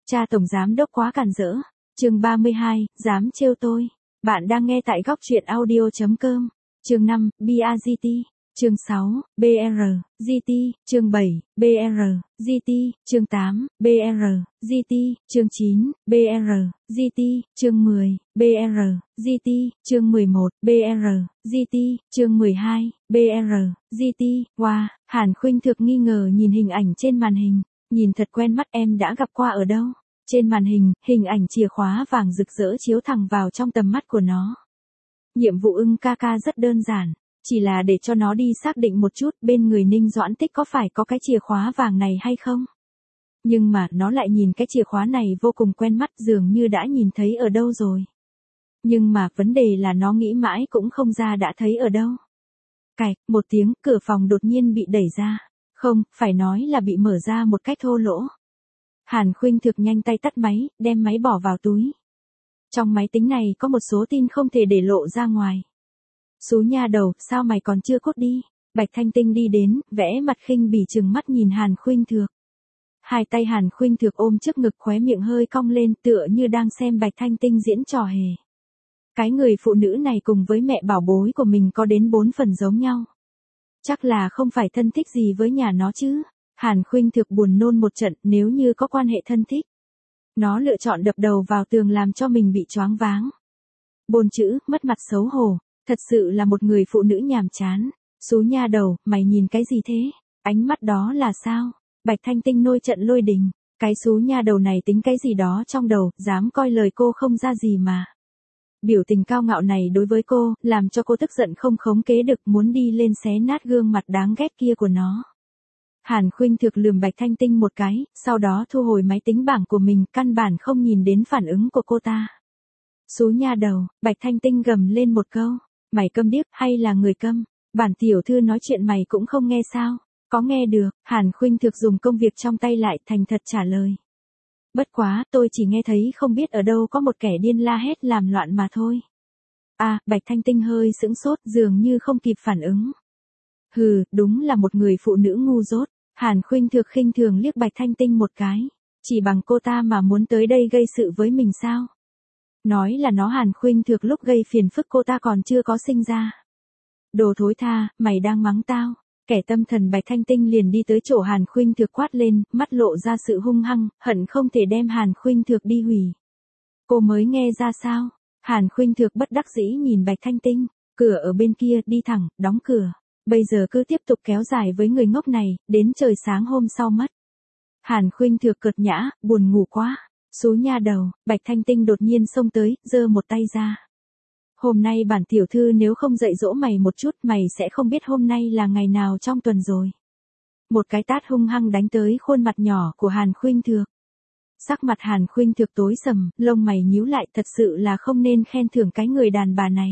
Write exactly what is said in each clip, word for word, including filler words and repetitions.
Cha tổng giám đốc quá càn rỡ. Chương ba mươi hai, dám trêu tôi. Bạn đang nghe tại góc truyện audio chấm com. Chương năm, bê a giê tê. Chương sáu, bê rờ giê tê. Chương bảy, bê rờ giê tê. Chương tám, bê rờ giê tê. Chương chín, bê rờ giê tê. Chương mười, bê rờ giê tê. Chương mười một, bê rờ giê tê. Chương mười hai, bê rờ giê tê. Wow, Hàn Khuynh Thực nghi ngờ nhìn hình ảnh trên màn hình. Nhìn thật quen mắt, em đã gặp qua ở đâu? Trên màn hình, hình ảnh chìa khóa vàng rực rỡ chiếu thẳng vào trong tầm mắt của nó. Nhiệm vụ ưng ca ca rất đơn giản, chỉ là để cho nó đi xác định một chút bên người Ninh Doãn Tích có phải có cái chìa khóa vàng này hay không. Nhưng mà nó lại nhìn cái chìa khóa này vô cùng quen mắt, dường như đã nhìn thấy ở đâu rồi. Nhưng mà vấn đề là nó nghĩ mãi cũng không ra đã thấy ở đâu. Cạch, một tiếng, cửa phòng đột nhiên bị đẩy ra. Không, phải nói là bị mở ra một cách thô lỗ. Hàn Khuynh Thực nhanh tay tắt máy, đem máy bỏ vào túi. Trong máy tính này có một số tin không thể để lộ ra ngoài. Xú nha đầu, sao mày còn chưa cốt đi? Bạch Thanh Tinh đi đến, vẽ mặt khinh bỉ trừng mắt nhìn Hàn Khuynh Thực. Hai tay Hàn Khuynh Thực ôm trước ngực, khóe miệng hơi cong lên, tựa như đang xem Bạch Thanh Tinh diễn trò hề. Cái người phụ nữ này cùng với mẹ bảo bối của mình có đến bốn phần giống nhau. Chắc là không phải thân thích gì với nhà nó chứ. Hàn Khuynh Thực buồn nôn một trận, nếu như có quan hệ thân thích. Nó lựa chọn đập đầu vào tường làm cho mình bị choáng váng. Bôn chữ, mất mặt xấu hổ, thật sự là một người phụ nữ nhàm chán. Xú nha đầu, mày nhìn cái gì thế? Ánh mắt đó là sao? Bạch Thanh Tinh nôi trận lôi đình. Cái xú nha đầu này tính cái gì đó trong đầu, dám coi lời cô không ra gì mà. Biểu tình cao ngạo này đối với cô, làm cho cô tức giận không khống chế được, muốn đi lên xé nát gương mặt đáng ghét kia của nó. Hàn Khuynh Thực lườm Bạch Thanh Tinh một cái, sau đó thu hồi máy tính bảng của mình, căn bản không nhìn đến phản ứng của cô ta. Xú nha đầu, Bạch Thanh Tinh gầm lên một câu. Mày câm điếc hay là người câm? Bản tiểu thư nói chuyện mày cũng không nghe sao? Có nghe được. Hàn Khuynh Thực dùng công việc trong tay lại thành thật trả lời. Bất quá, tôi chỉ nghe thấy không biết ở đâu có một kẻ điên la hét làm loạn mà thôi. À, Bạch Thanh Tinh hơi sững sốt, dường như không kịp phản ứng. Hừ, đúng là một người phụ nữ ngu dốt. Hàn Khuynh Thực khinh thường liếc Bạch Thanh Tinh một cái. Chỉ bằng cô ta mà muốn tới đây gây sự với mình sao? Nói là nó Hàn Khuynh Thực lúc gây phiền phức cô ta còn chưa có sinh ra. Đồ thối tha, mày đang mắng tao. Kẻ tâm thần Bạch Thanh Tinh liền đi tới chỗ Hàn Khuynh Thực quát lên, mắt lộ ra sự hung hăng, hận không thể đem Hàn Khuynh Thực đi hủy. Cô mới nghe ra sao? Hàn Khuynh Thực bất đắc dĩ nhìn Bạch Thanh Tinh, cửa ở bên kia, đi thẳng, đóng cửa. Bây giờ cứ tiếp tục kéo dài với người ngốc này, đến trời sáng hôm sau mất. Hàn Khuynh Thực cợt nhã, buồn ngủ quá. Xú nha đầu, Bạch Thanh Tinh đột nhiên xông tới, giơ một tay ra. Hôm nay bản tiểu thư nếu không dạy dỗ mày một chút, mày sẽ không biết hôm nay là ngày nào trong tuần rồi. Một cái tát hung hăng đánh tới khuôn mặt nhỏ của Hàn Khuynh Thực. Sắc mặt Hàn Khuynh Thực tối sầm, lông mày nhíu lại, thật sự là không nên khen thưởng cái người đàn bà này.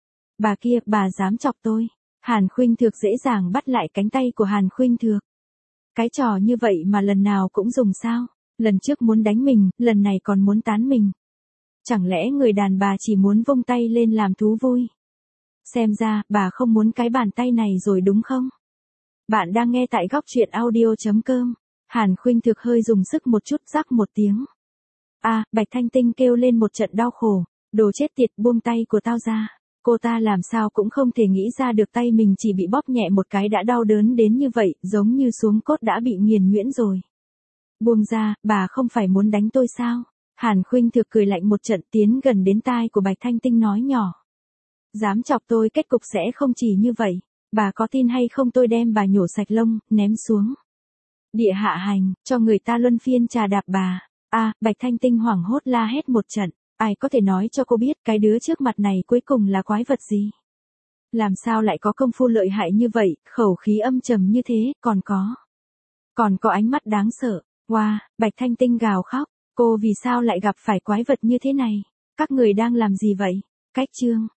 Bà kia, bà dám chọc tôi. Hàn Khuynh Thực dễ dàng bắt lại cánh tay của Hàn Khuynh Thực. Cái trò như vậy mà lần nào cũng dùng sao? Lần trước muốn đánh mình, lần này còn muốn tán mình. Chẳng lẽ người đàn bà chỉ muốn vung tay lên làm thú vui? Xem ra, bà không muốn cái bàn tay này rồi đúng không? Bạn đang nghe tại góc truyện audio chấm com. Hàn Khuynh Thực hơi dùng sức một chút, rắc một tiếng. À, Bạch Thanh Tinh kêu lên một trận đau khổ. Đồ chết tiệt, buông tay của tao ra. Cô ta làm sao cũng không thể nghĩ ra được tay mình chỉ bị bóp nhẹ một cái đã đau đớn đến như vậy, giống như xuống cốt đã bị nghiền nhuyễn rồi. Buông ra, bà không phải muốn đánh tôi sao? Hàn Khuynh Thực cười lạnh một trận, tiến gần đến tai của Bạch Thanh Tinh nói nhỏ. Dám chọc tôi, kết cục sẽ không chỉ như vậy. Bà có tin hay không tôi đem bà nhổ sạch lông, ném xuống địa hạ hành, cho người ta luân phiên trà đạp bà. À, Bạch Thanh Tinh hoảng hốt la hét một trận. Ai có thể nói cho cô biết cái đứa trước mặt này cuối cùng là quái vật gì? Làm sao lại có công phu lợi hại như vậy, khẩu khí âm trầm như thế, còn có. Còn có ánh mắt đáng sợ. Wow, Bạch Thanh Tinh gào khóc. Cô vì sao lại gặp phải quái vật như thế này? Các người đang làm gì vậy? Cách chương.